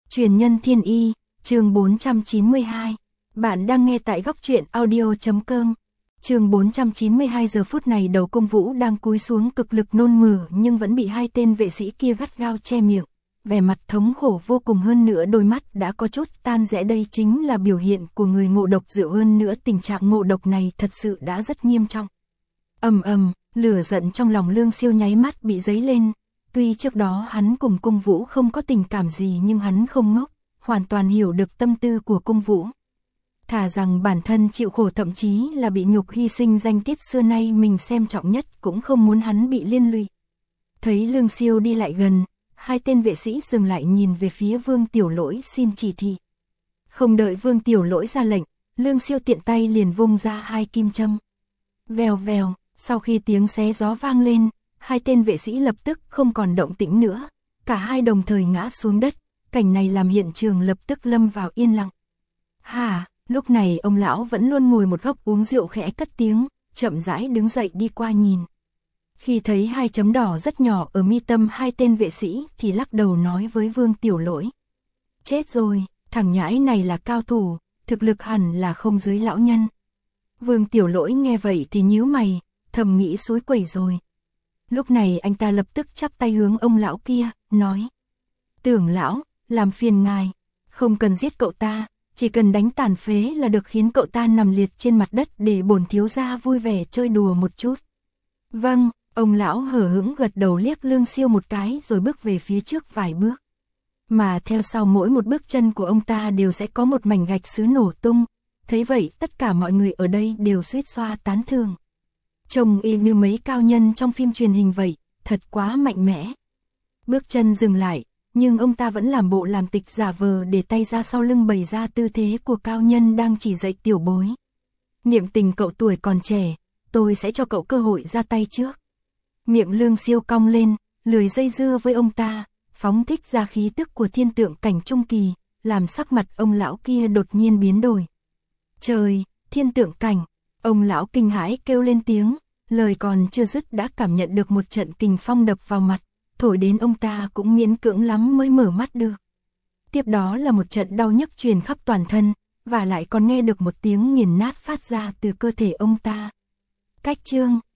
Truyền nhân thiên y, chương 492. Bạn đang nghe tại góc truyện audio.com. Chương 492. Giờ phút này đầu Cung Vũ đang cúi xuống cực lực nôn mửa nhưng vẫn bị hai tên vệ sĩ kia gắt gao che miệng. Vẻ mặt thống khổ vô cùng, hơn nữa đôi mắt đã có chút tan rẽ, đây chính là biểu hiện của người ngộ độc rượu, hơn nữa tình trạng ngộ độc này thật sự đã rất nghiêm trọng. Ầm ầm, lửa giận trong lòng Lương Siêu nháy mắt bị dấy lên. Tuy trước đó hắn cùng Cung Vũ không có tình cảm gì nhưng hắn không ngốc, hoàn toàn hiểu được tâm tư của Cung Vũ. Thà rằng bản thân chịu khổ, thậm chí là bị nhục, hy sinh danh tiết xưa nay mình xem trọng nhất, cũng không muốn hắn bị liên lụy. Thấy Lương Siêu đi lại gần, hai tên vệ sĩ dừng lại nhìn về phía Vương Tiểu Lỗi xin chỉ thị. Không đợi Vương Tiểu Lỗi ra lệnh, Lương Siêu tiện tay liền vung ra hai kim châm. Vèo vèo, sau khi tiếng xé gió vang lên, hai tên vệ sĩ lập tức không còn động tĩnh nữa, cả hai đồng thời ngã xuống đất, cảnh này làm hiện trường lập tức lâm vào yên lặng. Hả, lúc này ông lão vẫn luôn ngồi một góc uống rượu khẽ cất tiếng, chậm rãi đứng dậy đi qua nhìn. Khi thấy hai chấm đỏ rất nhỏ ở mi tâm hai tên vệ sĩ thì lắc đầu nói với Vương Tiểu Lỗi. Chết rồi, thằng nhãi này là cao thủ, thực lực hẳn là không dưới lão nhân. Vương Tiểu Lỗi nghe vậy thì nhíu mày, thầm nghĩ xối quẩy rồi. Lúc này anh ta lập tức chắp tay hướng ông lão kia, nói. Tưởng lão, làm phiền ngài, không cần giết cậu ta, chỉ cần đánh tàn phế là được, khiến cậu ta nằm liệt trên mặt đất để bổn thiếu gia vui vẻ chơi đùa một chút. Vâng, ông lão hờ hững gật đầu, liếc Lương Siêu một cái rồi bước về phía trước vài bước. Mà theo sau mỗi một bước chân của ông ta đều sẽ có một mảnh gạch sứ nổ tung. Thấy vậy tất cả mọi người ở đây đều suýt xoa tán thưởng. Trông y như mấy cao nhân trong phim truyền hình vậy, thật quá mạnh mẽ. Bước chân dừng lại, nhưng ông ta vẫn làm bộ làm tịch, giả vờ để tay ra sau lưng bày ra tư thế của cao nhân đang chỉ dạy tiểu bối. Niệm tình cậu tuổi còn trẻ, tôi sẽ cho cậu cơ hội ra tay trước. Miệng Lương Siêu cong lên, lười dây dưa với ông ta, phóng thích ra khí tức của thiên tượng cảnh trung kỳ, làm sắc mặt ông lão kia đột nhiên biến đổi. Trời, thiên tượng cảnh! Ông lão kinh hãi kêu lên tiếng, lời còn chưa dứt đã cảm nhận được một trận kình phong đập vào mặt, thổi đến ông ta cũng miễn cưỡng lắm mới mở mắt được. Tiếp đó là một trận đau nhức truyền khắp toàn thân, và lại còn nghe được một tiếng nghiền nát phát ra từ cơ thể ông ta. Cách chương